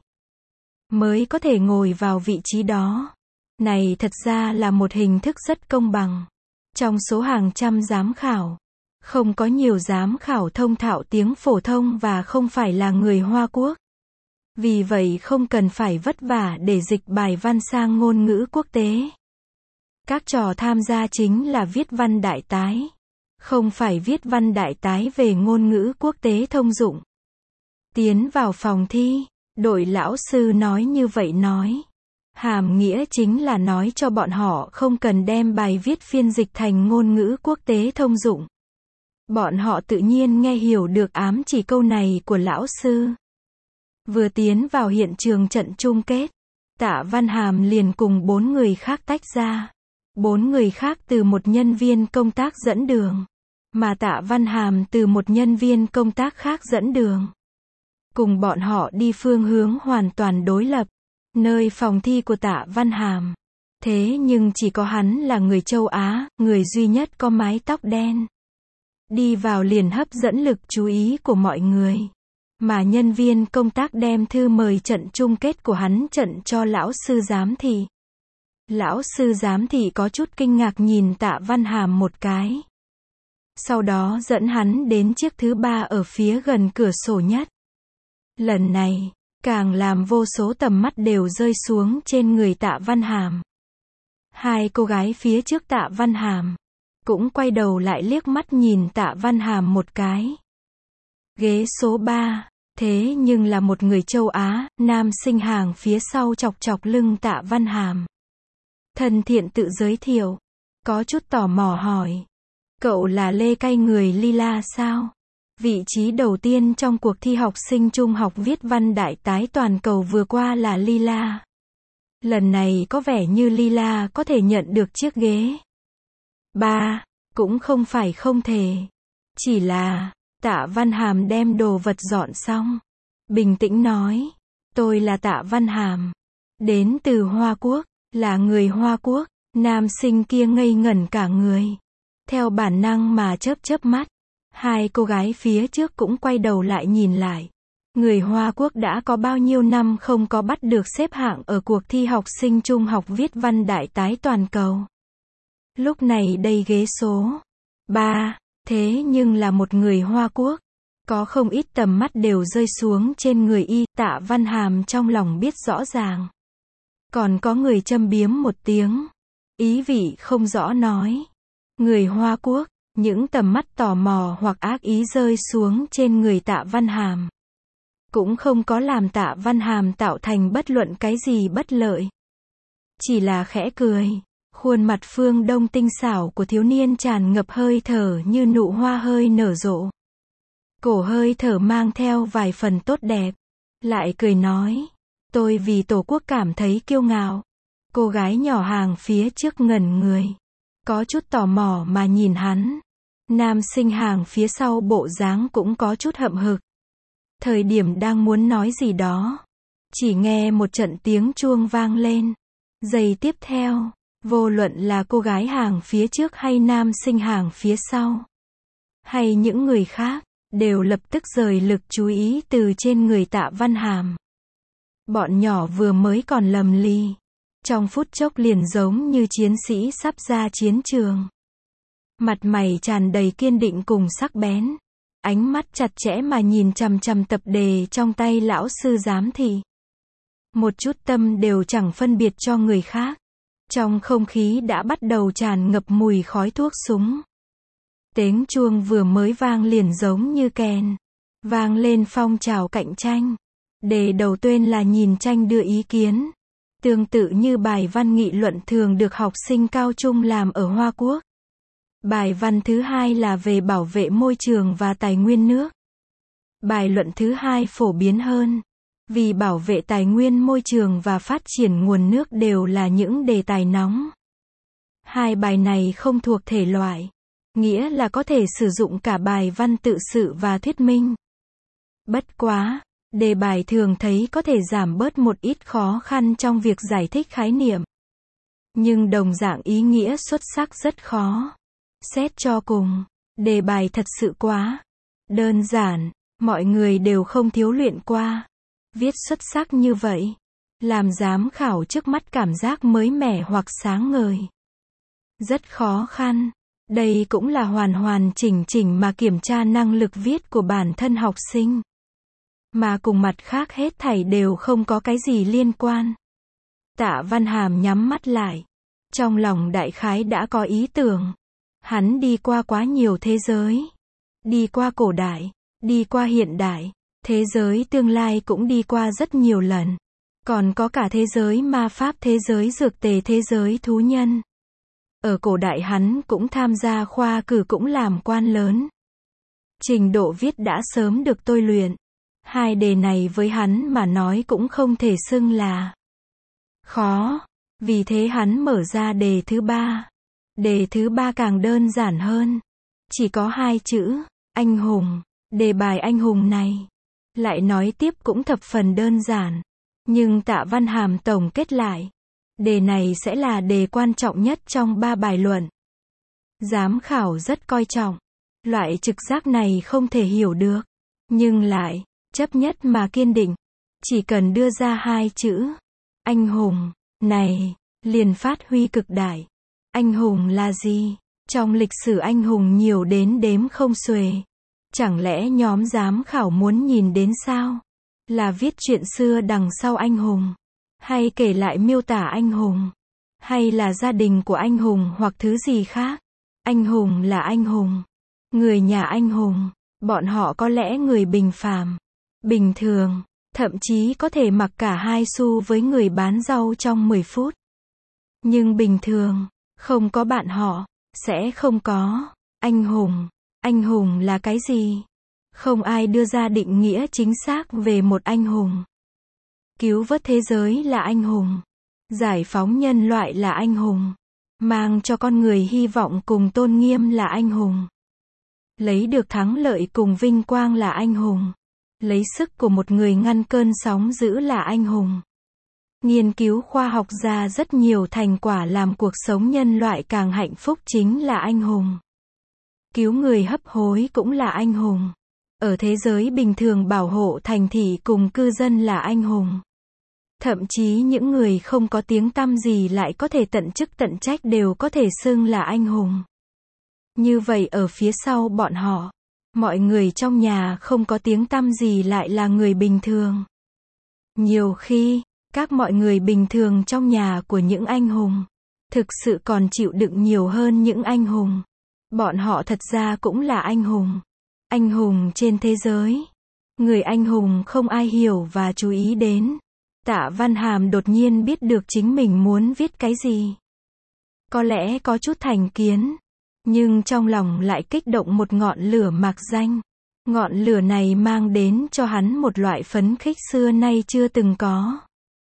mới có thể ngồi vào vị trí đó. Này thật ra là một hình thức rất công bằng. Trong số hàng trăm giám khảo, không có nhiều giám khảo thông thạo tiếng phổ thông và không phải là người Hoa Quốc. Vì vậy không cần phải vất vả để dịch bài văn sang ngôn ngữ quốc tế. Các trò tham gia chính là viết văn đại tái, không phải viết văn đại tái về ngôn ngữ quốc tế thông dụng. Tiến vào phòng thi, đội lão sư nói như vậy nói. Hàm nghĩa chính là nói cho bọn họ không cần đem bài viết phiên dịch thành ngôn ngữ quốc tế thông dụng. Bọn họ tự nhiên nghe hiểu được ám chỉ câu này của lão sư. Vừa tiến vào hiện trường trận chung kết, Tạ Văn Hàm liền cùng bốn người khác tách ra. Bốn người khác từ một nhân viên công tác dẫn đường, mà Tạ Văn Hàm từ một nhân viên công tác khác dẫn đường. Cùng bọn họ đi phương hướng hoàn toàn đối lập, nơi phòng thi của Tạ Văn Hàm. Thế nhưng chỉ có hắn là người châu Á, người duy nhất có mái tóc đen. Đi vào liền hấp dẫn lực chú ý của mọi người. Mà nhân viên công tác đem thư mời trận chung kết của hắn trận cho lão sư giám thị. Lão sư giám thị có chút kinh ngạc nhìn Tạ Văn Hàm một cái. Sau đó dẫn hắn đến chiếc thứ ba ở phía gần cửa sổ nhất. Lần này, càng làm vô số tầm mắt đều rơi xuống trên người Tạ Văn Hàm. Hai cô gái phía trước Tạ Văn Hàm cũng quay đầu lại liếc mắt nhìn Tạ Văn Hàm một cái. Ghế số ba, thế nhưng là một người châu Á, nam sinh hàng phía sau chọc chọc lưng Tạ Văn Hàm. Thân thiện tự giới thiệu, có chút tò mò hỏi. Cậu là Lê Cay người Lila sao? Vị trí đầu tiên trong cuộc thi học sinh trung học viết văn đại tái toàn cầu vừa qua là Lila. Lần này có vẻ như Lila có thể nhận được chiếc ghế ba, cũng không phải không thể. Chỉ là, Tạ Văn Hàm đem đồ vật dọn xong. Bình tĩnh nói, tôi là Tạ Văn Hàm. Đến từ Hoa Quốc, là người Hoa Quốc. Nam sinh kia ngây ngẩn cả người. Theo bản năng mà chớp chớp mắt. Hai cô gái phía trước cũng quay đầu lại nhìn lại. Người Hoa Quốc đã có bao nhiêu năm không có bắt được xếp hạng ở cuộc thi học sinh trung học viết văn đại tái toàn cầu. Lúc này đây ghế số ba, thế nhưng là một người Hoa Quốc. Có không ít tầm mắt đều rơi xuống trên người y, Tạ Văn Hàm trong lòng biết rõ ràng. Còn có người châm biếm một tiếng. Ý vị không rõ nói. Người Hoa Quốc, những tầm mắt tò mò hoặc ác ý rơi xuống trên người Tạ Văn Hàm. Cũng không có làm Tạ Văn Hàm tạo thành bất luận cái gì bất lợi. Chỉ là khẽ cười. Khuôn mặt phương đông tinh xảo của thiếu niên tràn ngập hơi thở như nụ hoa hơi nở rộ. Cổ hơi thở mang theo vài phần tốt đẹp. Lại cười nói. Tôi vì Tổ quốc cảm thấy kiêu ngạo. Cô gái nhỏ hàng phía trước ngẩn người. Có chút tò mò mà nhìn hắn. Nam sinh hàng phía sau bộ dáng cũng có chút hậm hực. Thời điểm đang muốn nói gì đó. Chỉ nghe một trận tiếng chuông vang lên. Giây tiếp theo, vô luận là cô gái hàng phía trước hay nam sinh hàng phía sau, hay những người khác, đều lập tức rời lực chú ý từ trên người Tạ Văn Hàm. Bọn nhỏ vừa mới còn lầm ly. Trong phút chốc liền giống như chiến sĩ sắp ra chiến trường. Mặt mày tràn đầy kiên định cùng sắc bén. Ánh mắt chặt chẽ mà nhìn chằm chằm tập đề trong tay lão sư giám thị. Một chút tâm đều chẳng phân biệt cho người khác. Trong không khí đã bắt đầu tràn ngập mùi khói thuốc súng. Tiếng chuông vừa mới vang liền giống như kèn. Vang lên phong trào cạnh tranh. Đề đầu tuyên là nhìn tranh đưa ý kiến. Tương tự như bài văn nghị luận thường được học sinh cao trung làm ở Hoa Quốc. Bài văn thứ hai là về bảo vệ môi trường và tài nguyên nước. Bài luận thứ hai phổ biến hơn. Vì bảo vệ tài nguyên môi trường và phát triển nguồn nước đều là những đề tài nóng. Hai bài này không thuộc thể loại. Nghĩa là có thể sử dụng cả bài văn tự sự và thuyết minh. Bất quá, đề bài thường thấy có thể giảm bớt một ít khó khăn trong việc giải thích khái niệm. Nhưng đồng dạng ý nghĩa xuất sắc rất khó. Xét cho cùng, đề bài thật sự quá đơn giản, mọi người đều không thiếu luyện qua. Viết xuất sắc như vậy, làm giám khảo trước mắt cảm giác mới mẻ hoặc sáng ngời. Rất khó khăn. Đây cũng là hoàn hoàn chỉnh chỉnh mà kiểm tra năng lực viết của bản thân học sinh. Mà cùng mặt khác hết thảy đều không có cái gì liên quan. Tạ Văn Hàm nhắm mắt lại. Trong lòng đại khái đã có ý tưởng. Hắn đi qua quá nhiều thế giới. Đi qua cổ đại, đi qua hiện đại, thế giới tương lai cũng đi qua rất nhiều lần. Còn có cả thế giới ma pháp, thế giới dược tề, thế giới thú nhân. Ở cổ đại hắn cũng tham gia khoa cử, cũng làm quan lớn. Trình độ viết đã sớm được tôi luyện. Hai đề này với hắn mà nói cũng không thể xưng là khó. Vì thế hắn mở ra đề thứ ba. Đề thứ ba càng đơn giản hơn. Chỉ có hai chữ, anh hùng. Đề bài anh hùng này, lại nói tiếp cũng thập phần đơn giản. Nhưng Tạ Văn Hàm tổng kết lại. Đề này sẽ là đề quan trọng nhất trong ba bài luận. Giám khảo rất coi trọng. Loại trực giác này không thể hiểu được. Nhưng lại, chấp nhất mà kiên định. Chỉ cần đưa ra hai chữ, anh hùng, này, liền phát huy cực đại. Anh hùng là gì? Trong lịch sử anh hùng nhiều đến đếm không xuể. Chẳng lẽ nhóm giám khảo muốn nhìn đến sao? Là viết chuyện xưa đằng sau anh hùng? Hay kể lại miêu tả anh hùng? Hay là gia đình của anh hùng hoặc thứ gì khác? Anh hùng là anh hùng. Người nhà anh hùng. Bọn họ có lẽ người bình phàm, bình thường, thậm chí có thể mặc cả hai xu với người bán rau trong mười phút. Nhưng bình thường, không có bạn họ, sẽ không có anh hùng. Anh hùng là cái gì? Không ai đưa ra định nghĩa chính xác về một anh hùng. Cứu vớt thế giới là anh hùng. Giải phóng nhân loại là anh hùng. Mang cho con người hy vọng cùng tôn nghiêm là anh hùng. Lấy được thắng lợi cùng vinh quang là anh hùng. Lấy sức của một người ngăn cơn sóng dữ là anh hùng. Nghiên cứu khoa học ra rất nhiều thành quả làm cuộc sống nhân loại càng hạnh phúc chính là anh hùng. Cứu người hấp hối cũng là anh hùng. Ở thế giới bình thường bảo hộ thành thị cùng cư dân là anh hùng. Thậm chí những người không có tiếng tăm gì lại có thể tận chức tận trách đều có thể xưng là anh hùng. Như vậy ở phía sau bọn họ, mọi người trong nhà không có tiếng tăm gì lại là người bình thường. Nhiều khi, các mọi người bình thường trong nhà của những anh hùng, thực sự còn chịu đựng nhiều hơn những anh hùng. Bọn họ thật ra cũng là anh hùng. Anh hùng trên thế giới. Người anh hùng không ai hiểu và chú ý đến. Tạ Văn Hàm đột nhiên biết được chính mình muốn viết cái gì. Có lẽ có chút thành kiến. Nhưng trong lòng lại kích động một ngọn lửa mạc danh. Ngọn lửa này mang đến cho hắn một loại phấn khích xưa nay chưa từng có.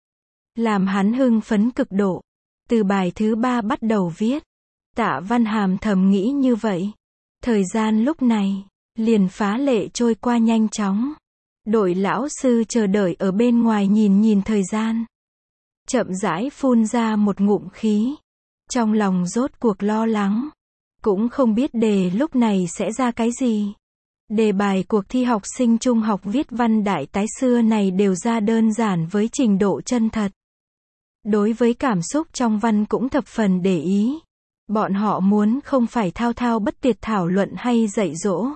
Làm hắn hưng phấn cực độ. Từ bài thứ ba bắt đầu viết. Tạ Văn Hàm thầm nghĩ như vậy. Thời gian lúc này, liền phá lệ trôi qua nhanh chóng. Đội lão sư chờ đợi ở bên ngoài nhìn nhìn thời gian. Chậm rãi phun ra một ngụm khí. Trong lòng rốt cuộc lo lắng. Cũng không biết đề lúc này sẽ ra cái gì. Đề bài cuộc thi học sinh trung học viết văn đại tái xưa này đều ra đơn giản với trình độ chân thật. Đối với cảm xúc trong văn cũng thập phần để ý. Bọn họ muốn không phải thao thao bất tuyệt thảo luận hay dạy dỗ,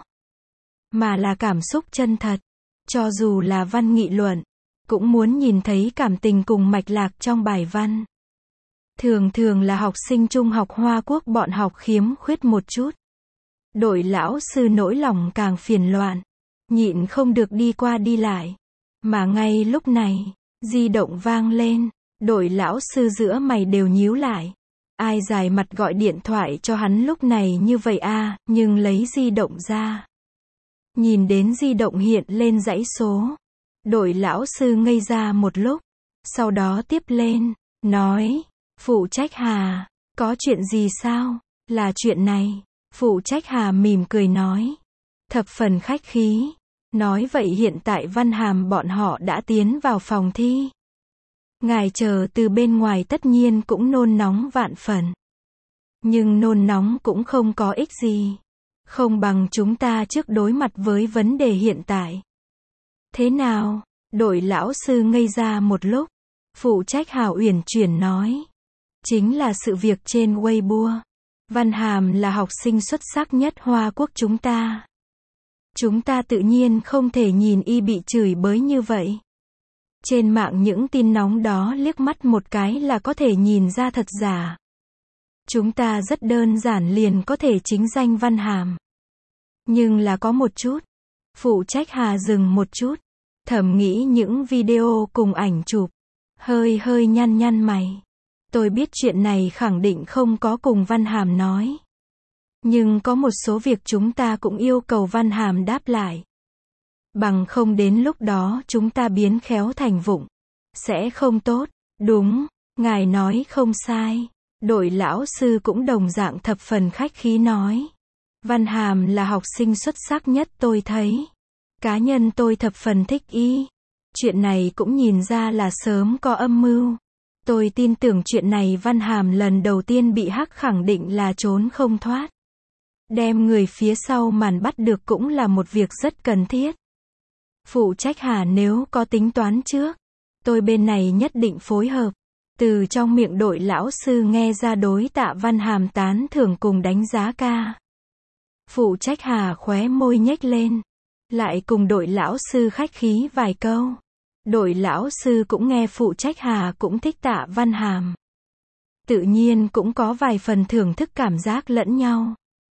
mà là cảm xúc chân thật. Cho dù là văn nghị luận, cũng muốn nhìn thấy cảm tình cùng mạch lạc trong bài văn. Thường thường là học sinh trung học Hoa Quốc bọn học khiếm khuyết một chút. Đội lão sư nỗi lòng càng phiền loạn, nhịn không được đi qua đi lại. Mà ngay lúc này, di động vang lên, đội lão sư giữa mày đều nhíu lại. Ai dài mặt gọi điện thoại cho hắn lúc này như vậy a, nhưng lấy di động ra. Nhìn đến di động hiện lên dãy số. Đội lão sư ngây ra một lúc. Sau đó tiếp lên, nói, phụ trách Hà, có chuyện gì sao? Là chuyện này. Phụ trách Hà mỉm cười nói. Thập phần khách khí. Nói vậy hiện tại Văn Hàm bọn họ đã tiến vào phòng thi. Ngài chờ từ bên ngoài tất nhiên cũng nôn nóng vạn phần. Nhưng nôn nóng cũng không có ích gì. Không bằng chúng ta trước đối mặt với vấn đề hiện tại. Thế nào? Đội lão sư ngây ra một lúc. Phụ trách Hào uyển chuyển nói. Chính là sự việc trên Weibo. Văn Hàm là học sinh xuất sắc nhất Hoa Quốc chúng ta. Chúng ta tự nhiên không thể nhìn y bị chửi bới như vậy. Trên mạng những tin nóng đó liếc mắt một cái là có thể nhìn ra thật giả. Chúng ta rất đơn giản liền có thể chính danh Văn Hàm. Nhưng là có một chút. Phụ trách Hà dừng một chút. Thầm nghĩ những video cùng ảnh chụp. Hơi hơi nhăn nhăn mày. Tôi biết chuyện này khẳng định không có cùng Văn Hàm nói. Nhưng có một số việc chúng ta cũng yêu cầu Văn Hàm đáp lại. Bằng không đến lúc đó chúng ta biến khéo thành vụng. Sẽ không tốt. Đúng, ngài nói không sai. Đội lão sư cũng đồng dạng thập phần khách khí nói. Văn Hàm là học sinh xuất sắc nhất tôi thấy. Cá nhân tôi thập phần thích y. Chuyện này cũng nhìn ra là sớm có âm mưu. Tôi tin tưởng chuyện này Văn Hàm lần đầu tiên bị hack khẳng định là trốn không thoát. Đem người phía sau màn bắt được cũng là một việc rất cần thiết. Phụ trách Hà nếu có tính toán trước. Tôi bên này nhất định phối hợp. Từ trong miệng đội lão sư nghe ra đối Tạ Văn Hàm tán thưởng cùng đánh giá ca. Phụ trách Hà khóe môi nhếch lên. Lại cùng đội lão sư khách khí vài câu. Đội lão sư cũng nghe phụ trách Hà cũng thích Tạ Văn Hàm. Tự nhiên cũng có vài phần thưởng thức cảm giác lẫn nhau.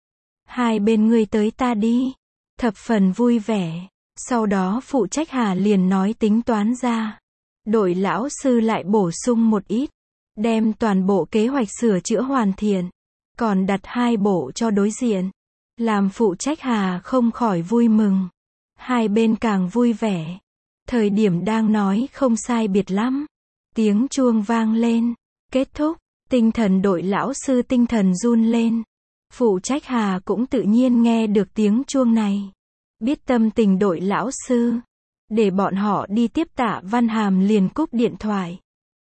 Hai bên ngươi tới ta đi. Thập phần vui vẻ. Sau đó phụ trách Hà liền nói tính toán ra. Đội lão sư lại bổ sung một ít. Đem toàn bộ kế hoạch sửa chữa hoàn thiện. Còn đặt hai bộ cho đối diện. Làm phụ trách Hà không khỏi vui mừng. Hai bên càng vui vẻ. Thời điểm đang nói không sai biệt lắm. Tiếng chuông vang lên. Kết thúc. Tinh thần đội lão sư tinh thần run lên. Phụ trách Hà cũng tự nhiên nghe được tiếng chuông này. Biết tâm tình đội lão sư. Để bọn họ đi tiếp Tạ Văn Hàm liền cúp điện thoại.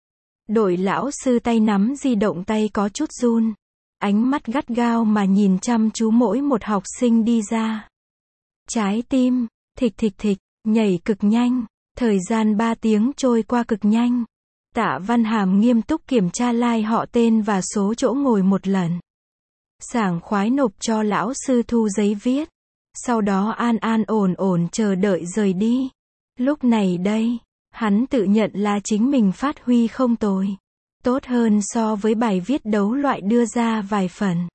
Đội lão sư tay nắm di động tay có chút run. Ánh mắt gắt gao mà nhìn chăm chú mỗi một học sinh đi ra. Trái tim, thịch thịch thịch, nhảy cực nhanh. Thời gian ba tiếng trôi qua cực nhanh. Tạ Văn Hàm nghiêm túc kiểm tra like họ tên và số chỗ ngồi một lần. Sảng khoái nộp cho lão sư thu giấy viết. Sau đó an an ổn ổn chờ đợi rời đi. Lúc này đây, hắn tự nhận là chính mình phát huy không tồi. Tốt hơn so với bài viết đấu loại đưa ra vài phần.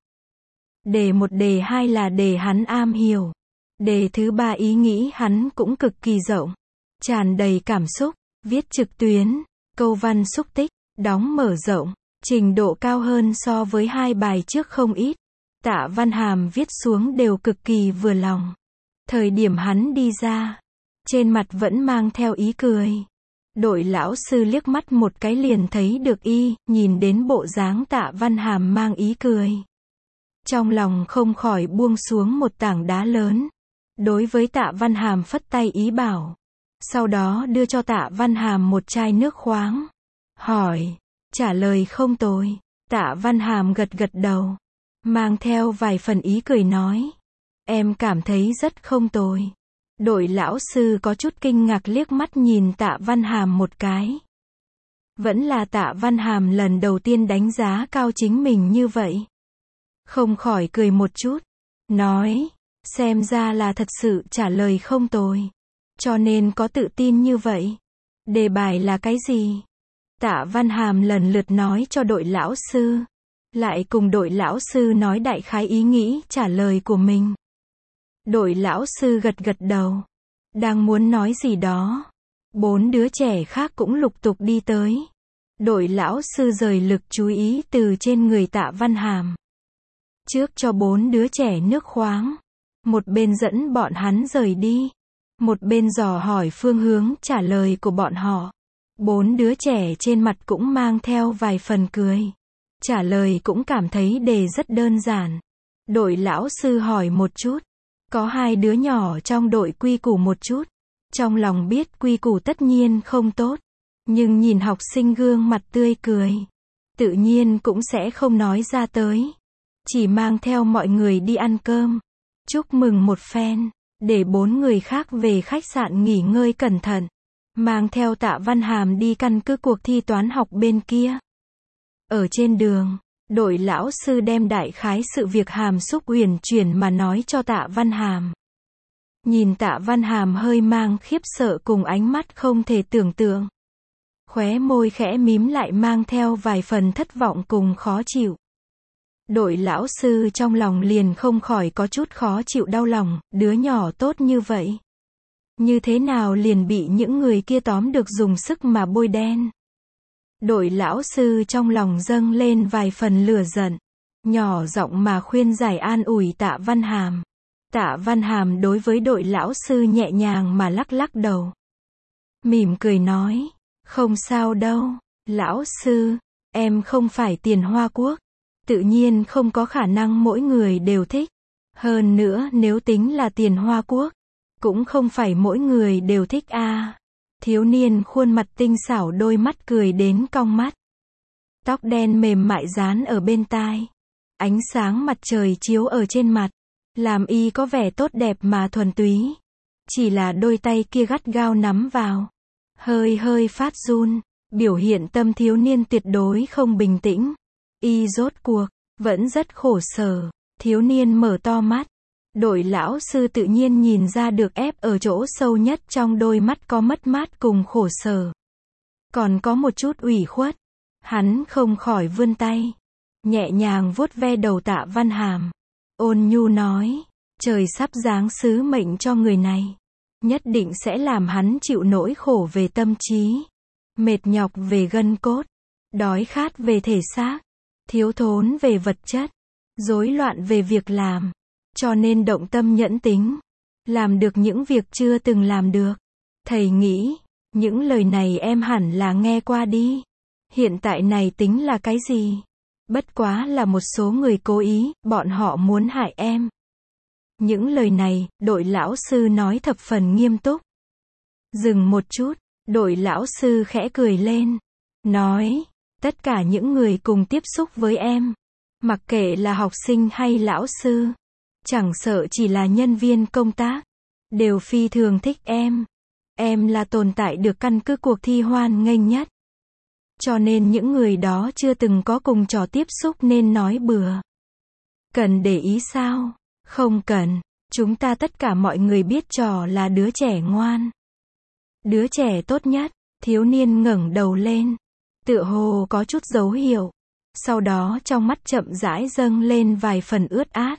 Đề một đề hai là đề hắn am hiểu. Đề thứ ba ý nghĩ hắn cũng cực kỳ rộng. Tràn đầy cảm xúc, viết trực tuyến, câu văn xúc tích, đóng mở rộng, trình độ cao hơn so với hai bài trước không ít. Tạ Văn Hàm viết xuống đều cực kỳ vừa lòng. Thời điểm hắn đi ra, trên mặt vẫn mang theo ý cười. Đội lão sư liếc mắt một cái liền thấy được y, nhìn đến bộ dáng Tạ Văn Hàm mang ý cười. Trong lòng không khỏi buông xuống một tảng đá lớn. Đối với Tạ Văn Hàm phất tay ý bảo. Sau đó đưa cho Tạ Văn Hàm một chai nước khoáng. Hỏi, trả lời không tồi. Tạ Văn Hàm gật gật đầu. Mang theo vài phần ý cười nói. Em cảm thấy rất không tồi. Đội lão sư có chút kinh ngạc liếc mắt nhìn Tạ Văn Hàm một cái. Vẫn là Tạ Văn Hàm lần đầu tiên đánh giá cao chính mình như vậy. Không khỏi cười một chút. Nói, xem ra là thật sự trả lời không tồi. Cho nên có tự tin như vậy. Đề bài là cái gì? Tạ Văn Hàm lần lượt nói cho đội lão sư. Lại cùng đội lão sư nói đại khái ý nghĩ trả lời của mình. Đội lão sư gật gật đầu. Đang muốn nói gì đó. Bốn đứa trẻ khác cũng lục tục đi tới. Đội lão sư rời lực chú ý từ trên người Tạ Văn Hàm. Trước cho bốn đứa trẻ nước khoáng. Một bên dẫn bọn hắn rời đi. Một bên dò hỏi phương hướng trả lời của bọn họ. Bốn đứa trẻ trên mặt cũng mang theo vài phần cười. Trả lời cũng cảm thấy đề rất đơn giản. Đội lão sư hỏi một chút. Có hai đứa nhỏ trong đội quy củ một chút. Trong lòng biết quy củ tất nhiên không tốt. Nhưng nhìn học sinh gương mặt tươi cười, tự nhiên cũng sẽ không nói ra tới. Chỉ mang theo mọi người đi ăn cơm, chúc mừng một phen, để bốn người khác về khách sạn nghỉ ngơi cẩn thận. Mang theo Tạ Văn Hàm đi căn cứ cuộc thi toán học bên kia. Ở trên đường, đội lão sư đem đại khái sự việc Hàm Xúc uyển chuyển mà nói cho Tạ Văn Hàm. Nhìn Tạ Văn Hàm hơi mang khiếp sợ cùng ánh mắt không thể tưởng tượng. Khóe môi khẽ mím lại mang theo vài phần thất vọng cùng khó chịu. Đội lão sư trong lòng liền không khỏi có chút khó chịu đau lòng, đứa nhỏ tốt như vậy. Như thế nào liền bị những người kia tóm được dùng sức mà bôi đen. Đội lão sư trong lòng dâng lên vài phần lửa giận. Nhỏ giọng mà khuyên giải an ủi Tạ Văn Hàm. Tạ Văn Hàm đối với đội lão sư nhẹ nhàng mà lắc lắc đầu. Mỉm cười nói, không sao đâu, lão sư, em không phải Tiền Hoa Quốc. Tự nhiên không có khả năng mỗi người đều thích. Hơn nữa nếu tính là Tiền Hoa Quốc, cũng không phải mỗi người đều thích a. À. Thiếu niên khuôn mặt tinh xảo đôi mắt cười đến cong mắt. Tóc đen mềm mại dán ở bên tai. Ánh sáng mặt trời chiếu ở trên mặt. Làm y có vẻ tốt đẹp mà thuần túy. Chỉ là đôi tay kia gắt gao nắm vào. Hơi hơi phát run. Biểu hiện tâm thiếu niên tuyệt đối không bình tĩnh. Y rốt cuộc, vẫn rất khổ sở. Thiếu niên mở to mắt. Đội lão sư tự nhiên nhìn ra được ép ở chỗ sâu nhất trong đôi mắt có mất mát cùng khổ sở. Còn có một chút ủy khuất. Hắn không khỏi vươn tay. Nhẹ nhàng vuốt ve đầu Tạ Văn Hàm. Ôn nhu nói, trời sắp giáng sứ mệnh cho người này. Nhất định sẽ làm hắn chịu nỗi khổ về tâm trí. Mệt nhọc về gân cốt. Đói khát về thể xác. Thiếu thốn về vật chất. Rối loạn về việc làm. Cho nên động tâm nhẫn tính. Làm được những việc chưa từng làm được. Thầy nghĩ, những lời này em hẳn là nghe qua đi. Hiện tại này tính là cái gì? Bất quá là một số người cố ý, bọn họ muốn hại em. Những lời này, đội lão sư nói thập phần nghiêm túc. Dừng một chút, đội lão sư khẽ cười lên. Nói, tất cả những người cùng tiếp xúc với em. Mặc kệ là học sinh hay lão sư. Chẳng sợ chỉ là nhân viên công tác. Đều phi thường thích em. Em là tồn tại được căn cứ cuộc thi hoan nghênh nhất. Cho nên những người đó chưa từng có cùng trò tiếp xúc nên nói bừa. Cần để ý sao? Không cần. Chúng ta tất cả mọi người biết trò là đứa trẻ ngoan. Đứa trẻ tốt nhất. Thiếu niên ngẩng đầu lên. Tựa hồ có chút dấu hiệu. Sau đó trong mắt chậm rãi dâng lên vài phần ướt át.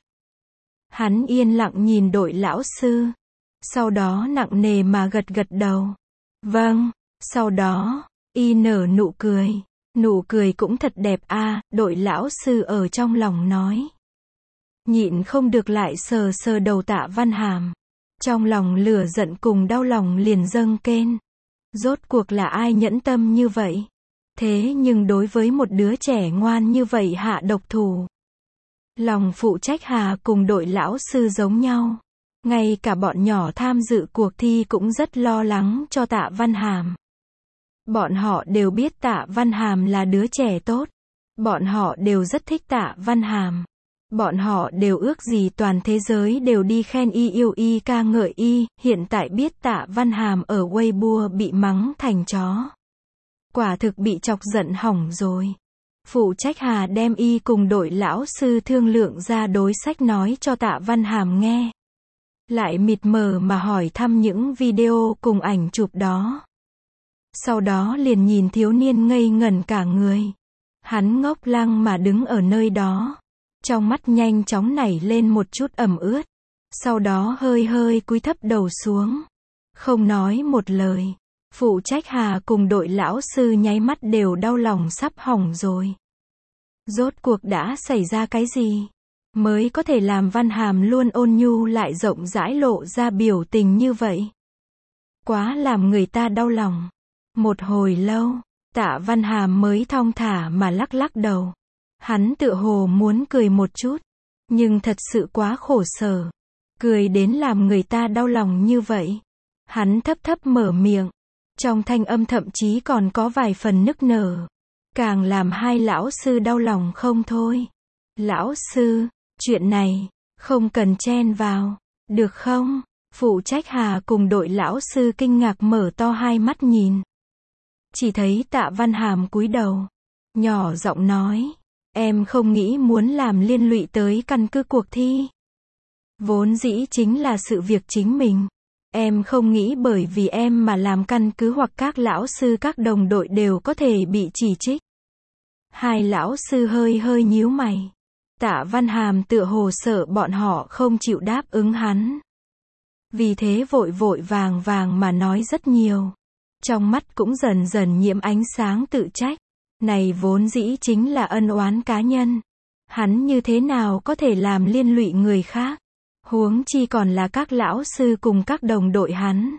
Hắn yên lặng nhìn đội lão sư. Sau đó nặng nề mà gật gật đầu. Vâng. Sau đó, y nở nụ cười. Nụ cười cũng thật đẹp a, à, đội lão sư ở trong lòng nói. Nhịn không được lại sờ sờ đầu Tạ Văn Hàm. Trong lòng lửa giận cùng đau lòng liền dâng lên. Rốt cuộc là ai nhẫn tâm như vậy? Thế nhưng đối với một đứa trẻ ngoan như vậy hạ độc thủ. Lòng phụ trách Hà cùng đội lão sư giống nhau. Ngay cả bọn nhỏ tham dự cuộc thi cũng rất lo lắng cho Tạ Văn Hàm. Bọn họ đều biết Tạ Văn Hàm là đứa trẻ tốt. Bọn họ đều rất thích Tạ Văn Hàm. Bọn họ đều ước gì toàn thế giới đều đi khen y yêu y ca ngợi y. Hiện tại biết Tạ Văn Hàm ở Weibo bị mắng thành chó. Quả thực bị chọc giận hỏng rồi. Phụ trách Hà đem y cùng đội lão sư thương lượng ra đối sách nói cho Tạ Văn Hàm nghe. Lại mịt mờ mà hỏi thăm những video cùng ảnh chụp đó. Sau đó liền nhìn thiếu niên ngây ngẩn cả người. Hắn ngốc lăng mà đứng ở nơi đó. Trong mắt nhanh chóng nảy lên một chút ẩm ướt. Sau đó hơi hơi cúi thấp đầu xuống. Không nói một lời. Phụ trách Hà cùng đội lão sư nháy mắt đều đau lòng sắp hỏng rồi. Rốt cuộc đã xảy ra cái gì? Mới có thể làm Văn Hàm luôn ôn nhu lại rộng rãi lộ ra biểu tình như vậy. Quá làm người ta đau lòng. Một hồi lâu, Tạ Văn Hàm mới thong thả mà lắc lắc đầu. Hắn tựa hồ muốn cười một chút. Nhưng thật sự quá khổ sở. Cười đến làm người ta đau lòng như vậy. Hắn thấp thấp mở miệng. Trong thanh âm thậm chí còn có vài phần nức nở. Càng làm hai lão sư đau lòng không thôi. Lão sư, chuyện này, không cần chen vào, được không? Phụ trách Hà cùng đội lão sư kinh ngạc mở to hai mắt nhìn. Chỉ thấy Tạ Văn Hàm cúi đầu, nhỏ giọng nói, em không nghĩ muốn làm liên lụy tới căn cứ cuộc thi. Vốn dĩ chính là sự việc chính mình. Em không nghĩ bởi vì em mà làm căn cứ hoặc các lão sư các đồng đội đều có thể bị chỉ trích. Hai lão sư hơi hơi nhíu mày. Tạ Văn Hàm tựa hồ sợ bọn họ không chịu đáp ứng hắn. Vì thế vội vội vàng vàng mà nói rất nhiều. Trong mắt cũng dần dần nhiễm ánh sáng tự trách. Này vốn dĩ chính là ân oán cá nhân. Hắn như thế nào có thể làm liên lụy người khác? Huống chi còn là các lão sư cùng các đồng đội hắn.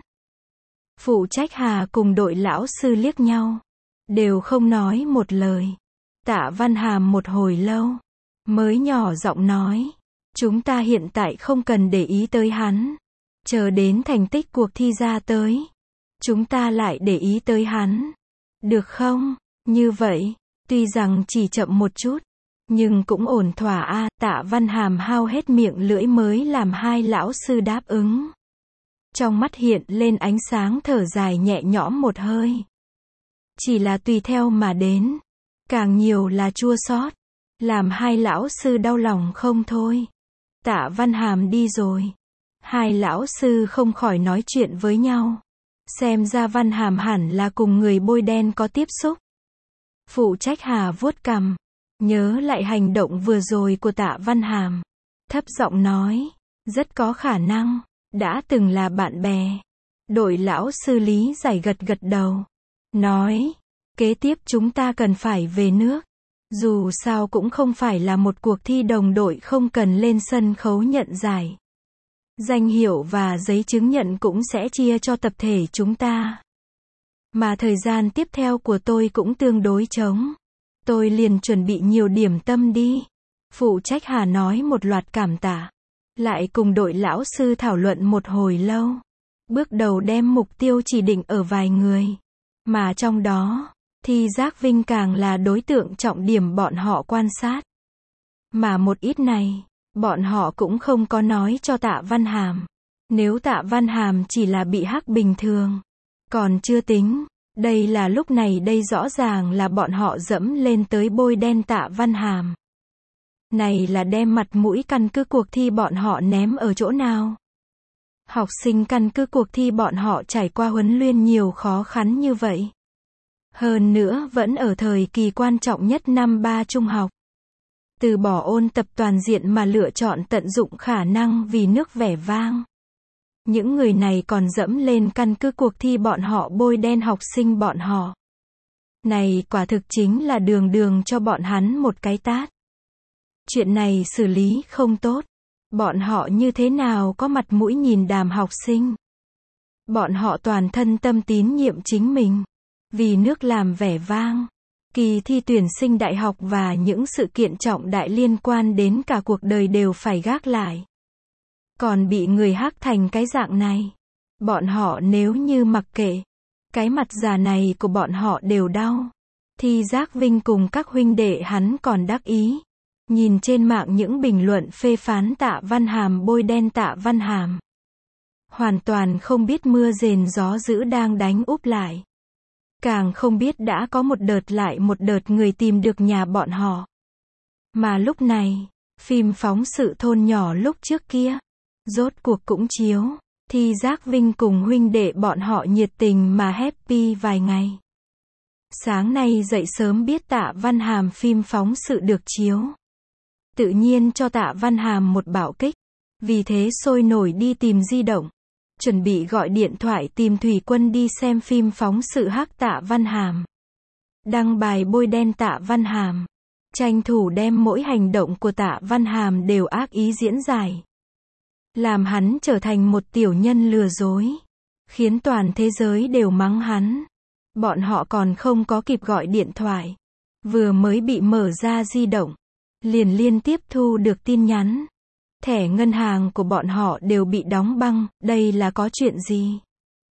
Phụ trách Hà cùng đội lão sư liếc nhau. Đều không nói một lời. Tạ Văn Hàm một hồi lâu. Mới nhỏ giọng nói. Chúng ta hiện tại không cần để ý tới hắn. Chờ đến thành tích cuộc thi ra tới. Chúng ta lại để ý tới hắn. Được không? Như vậy, tuy rằng chỉ chậm một chút. Nhưng cũng ổn thỏa a. À, Tạ Văn Hàm hao hết miệng lưỡi mới làm hai lão sư đáp ứng. Trong mắt hiện lên ánh sáng thở dài nhẹ nhõm một hơi. Chỉ là tùy theo mà đến. Càng nhiều là chua xót. Làm hai lão sư đau lòng không thôi. Tạ Văn Hàm đi rồi. Hai lão sư không khỏi nói chuyện với nhau. Xem ra Văn Hàm hẳn là cùng người bôi đen có tiếp xúc. Phụ trách Hà vuốt cằm. Nhớ lại hành động vừa rồi của Tạ Văn Hàm. Thấp giọng nói. Rất có khả năng. Đã từng là bạn bè. Đội lão sư Lý Giải gật gật đầu. Nói. Kế tiếp chúng ta cần phải về nước. Dù sao cũng không phải là một cuộc thi đồng đội không cần lên sân khấu nhận giải. Danh hiệu và giấy chứng nhận cũng sẽ chia cho tập thể chúng ta. Mà thời gian tiếp theo của tôi cũng tương đối trống. Tôi liền chuẩn bị nhiều điểm tâm đi. Phụ trách Hà nói một loạt cảm tạ. Lại cùng đội lão sư thảo luận một hồi lâu. Bước đầu đem mục tiêu chỉ định ở vài người. Mà trong đó, Thi Giác Vinh càng là đối tượng trọng điểm bọn họ quan sát. Mà một ít này, bọn họ cũng không có nói cho Tạ Văn Hàm. Nếu Tạ Văn Hàm chỉ là bị hắc bình thường, còn chưa tính. Đây là lúc này đây rõ ràng là bọn họ dẫm lên tới bôi đen Tạ Văn Hàm. Này là đem mặt mũi căn cứ cuộc thi bọn họ ném ở chỗ nào? Học sinh căn cứ cuộc thi bọn họ trải qua huấn luyện nhiều khó khăn như vậy. Hơn nữa vẫn ở thời kỳ quan trọng nhất năm ba trung học. Từ bỏ ôn tập toàn diện mà lựa chọn tận dụng khả năng vì nước vẻ vang. Những người này còn dẫm lên căn cứ cuộc thi bọn họ bôi đen học sinh bọn họ. Này quả thực chính là đường đường cho bọn hắn một cái tát. Chuyện này xử lý không tốt. Bọn họ như thế nào có mặt mũi nhìn đàm học sinh. Bọn họ toàn thân tâm tín nhiệm chính mình. Vì nước làm vẻ vang. Kỳ thi tuyển sinh đại học và những sự kiện trọng đại liên quan đến cả cuộc đời đều phải gác lại. Còn bị người hắc thành cái dạng này. Bọn họ nếu như mặc kệ. Cái mặt già này của bọn họ đều đau. Thi Giác Vinh cùng các huynh đệ hắn còn đắc ý. Nhìn trên mạng những bình luận phê phán Tạ Văn Hàm bôi đen Tạ Văn Hàm. Hoàn toàn không biết mưa rền gió dữ đang đánh úp lại. Càng không biết đã có một đợt lại một đợt người tìm được nhà bọn họ. Mà lúc này, phim phóng sự thôn nhỏ lúc trước kia, rốt cuộc cũng chiếu. Thi Giác Vinh cùng huynh đệ bọn họ nhiệt tình mà happy vài ngày. Sáng nay dậy sớm biết Tạ Văn Hàm phim phóng sự được chiếu. Tự nhiên cho Tạ Văn Hàm một bạo kích. Vì thế sôi nổi đi tìm di động. Chuẩn bị gọi điện thoại tìm Thủy Quân đi xem phim phóng sự hắc Tạ Văn Hàm. Đăng bài bôi đen Tạ Văn Hàm. Tranh thủ đem mỗi hành động của Tạ Văn Hàm đều ác ý diễn giải. Làm hắn trở thành một tiểu nhân lừa dối. Khiến toàn thế giới đều mắng hắn. Bọn họ còn không có kịp gọi điện thoại. Vừa mới bị mở ra di động. Liền liên tiếp thu được tin nhắn. Thẻ ngân hàng của bọn họ đều bị đóng băng, đây là có chuyện gì?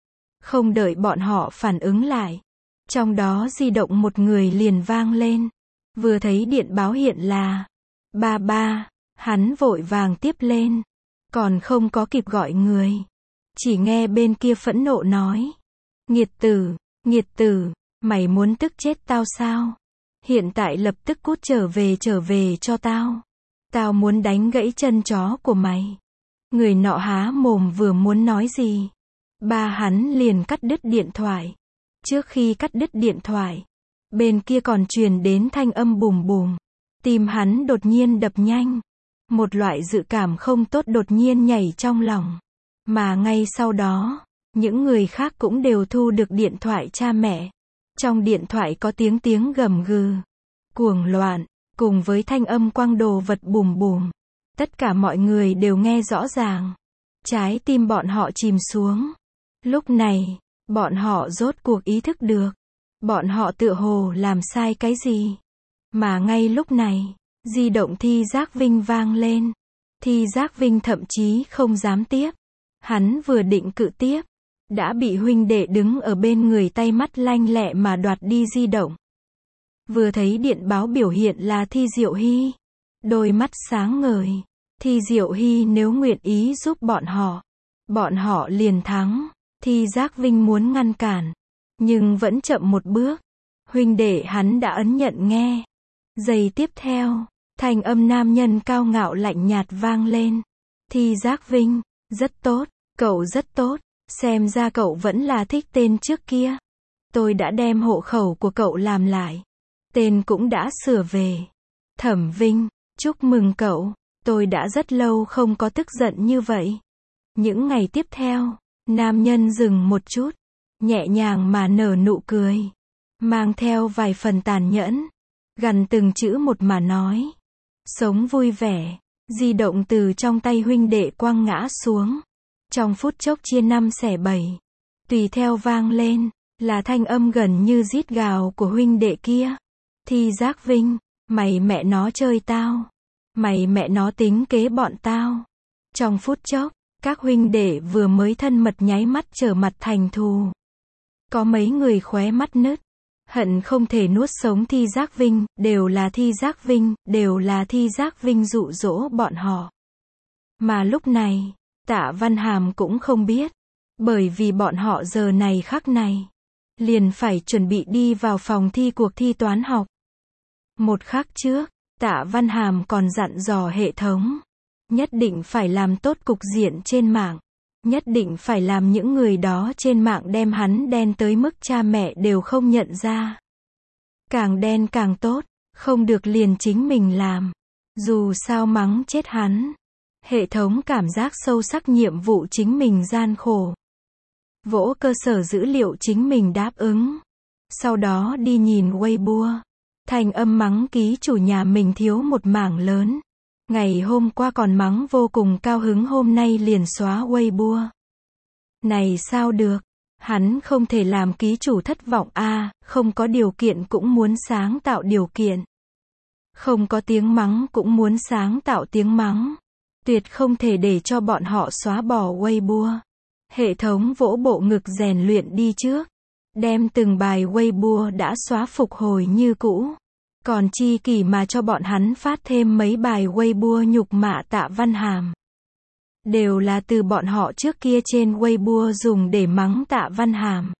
Không đợi bọn họ phản ứng lại. Trong đó di động một người liền vang lên. Vừa thấy điện báo hiện là ba ba, hắn vội vàng tiếp lên. Còn không có kịp gọi người. Chỉ nghe bên kia phẫn nộ nói. Nghiệt tử, nghiệt tử, mày muốn tức chết tao sao? Hiện tại lập tức cút trở về trở về cho tao. Tao muốn đánh gãy chân chó của mày. Người nọ há mồm vừa muốn nói gì. Ba hắn liền cắt đứt điện thoại. Trước khi cắt đứt điện thoại, bên kia còn truyền đến thanh âm bùm bùm. Tim hắn đột nhiên đập nhanh. Một loại dự cảm không tốt đột nhiên nhảy trong lòng. Mà ngay sau đó, những người khác cũng đều thu được điện thoại cha mẹ. Trong điện thoại có tiếng tiếng gầm gừ, cuồng loạn, cùng với thanh âm quăng đồ vật bùm bùm. Tất cả mọi người đều nghe rõ ràng. Trái tim bọn họ chìm xuống. Lúc này, bọn họ rốt cuộc ý thức được. Bọn họ tựa hồ làm sai cái gì. Mà ngay lúc này, di động Thi Giác Vinh vang lên. Thi Giác Vinh thậm chí không dám tiếp. Hắn vừa định cự tiếp, đã bị huynh đệ đứng ở bên người tay mắt lanh lẹ mà đoạt đi di động. Vừa thấy điện báo biểu hiện là Thi Diệu Hy. Đôi mắt sáng ngời. Thi Diệu Hy nếu nguyện ý giúp bọn họ, bọn họ liền thắng. Thi Giác Vinh muốn ngăn cản, nhưng vẫn chậm một bước. Huynh đệ hắn đã ấn nhận nghe. Giây tiếp theo, thanh âm nam nhân cao ngạo lạnh nhạt vang lên. Thi Giác Vinh, rất tốt, cậu rất tốt, xem ra cậu vẫn là thích tên trước kia. Tôi đã đem hộ khẩu của cậu làm lại. Tên cũng đã sửa về. Thẩm Vinh, chúc mừng cậu, tôi đã rất lâu không có tức giận như vậy. Những ngày tiếp theo, nam nhân dừng một chút, nhẹ nhàng mà nở nụ cười, mang theo vài phần tàn nhẫn, gằn từng chữ một mà nói. Sống vui vẻ. Di động từ trong tay huynh đệ quăng ngã xuống. Trong phút chốc chia năm xẻ bảy. Tùy theo vang lên, là thanh âm gần như rít gào của huynh đệ kia. Thi Giác Vinh, mày mẹ nó chơi tao. Mày mẹ nó tính kế bọn tao. Trong phút chốc, các huynh đệ vừa mới thân mật nháy mắt trở mặt thành thù. Có mấy người khóe mắt nứt. Hận không thể nuốt sống Thi Giác Vinh, đều là Thi Giác Vinh, đều là Thi Giác Vinh dụ dỗ bọn họ. Mà lúc này, Tạ Văn Hàm cũng không biết, bởi vì bọn họ giờ này khắc này, liền phải chuẩn bị đi vào phòng thi cuộc thi toán học. Một khắc trước, Tạ Văn Hàm còn dặn dò hệ thống, nhất định phải làm tốt cục diện trên mạng. Nhất định phải làm những người đó trên mạng đem hắn đen tới mức cha mẹ đều không nhận ra. Càng đen càng tốt, không được liền chính mình làm. Dù sao mắng chết hắn. Hệ thống cảm giác sâu sắc nhiệm vụ chính mình gian khổ. Vỗ cơ sở dữ liệu chính mình đáp ứng. Sau đó đi nhìn Weibo. Thành âm mắng ký chủ nhà mình thiếu một mảng lớn. Ngày hôm qua còn mắng vô cùng cao hứng, hôm nay liền xóa Weibo. Này sao được, hắn không thể làm ký chủ thất vọng a, à, không có điều kiện cũng muốn sáng tạo điều kiện. Không có tiếng mắng cũng muốn sáng tạo tiếng mắng. Tuyệt không thể để cho bọn họ xóa bỏ Weibo. Hệ thống vỗ bộ ngực rèn luyện đi trước. Đem từng bài Weibo đã xóa phục hồi như cũ. Còn chi kỷ mà cho bọn hắn phát thêm mấy bài Weibo nhục mạ Tạ Văn Hàm. Đều là từ bọn họ trước kia trên Weibo dùng để mắng Tạ Văn Hàm.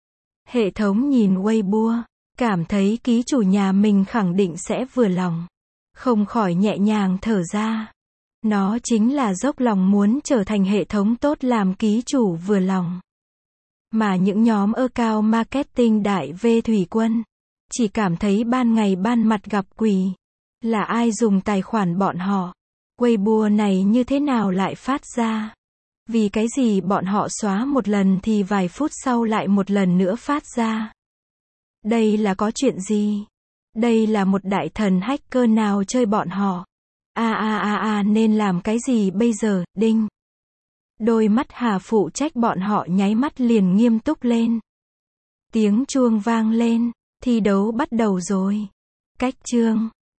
Hệ thống nhìn Weibo, cảm thấy ký chủ nhà mình khẳng định sẽ vừa lòng. Không khỏi nhẹ nhàng thở ra. Nó chính là dốc lòng muốn trở thành hệ thống tốt làm ký chủ vừa lòng. Mà những nhóm account marketing đại V thủy quân, chỉ cảm thấy ban ngày ban mặt gặp quỷ. Là ai dùng tài khoản bọn họ? Weibo này như thế nào lại phát ra? Vì cái gì bọn họ xóa một lần thì vài phút sau lại một lần nữa phát ra? Đây là có chuyện gì? Đây là một đại thần hacker nào chơi bọn họ? A a a a nên làm cái gì bây giờ? Đinh. Đôi mắt Hà phụ trách bọn họ nháy mắt liền nghiêm túc lên. Tiếng chuông vang lên, thi đấu bắt đầu rồi. Cách chương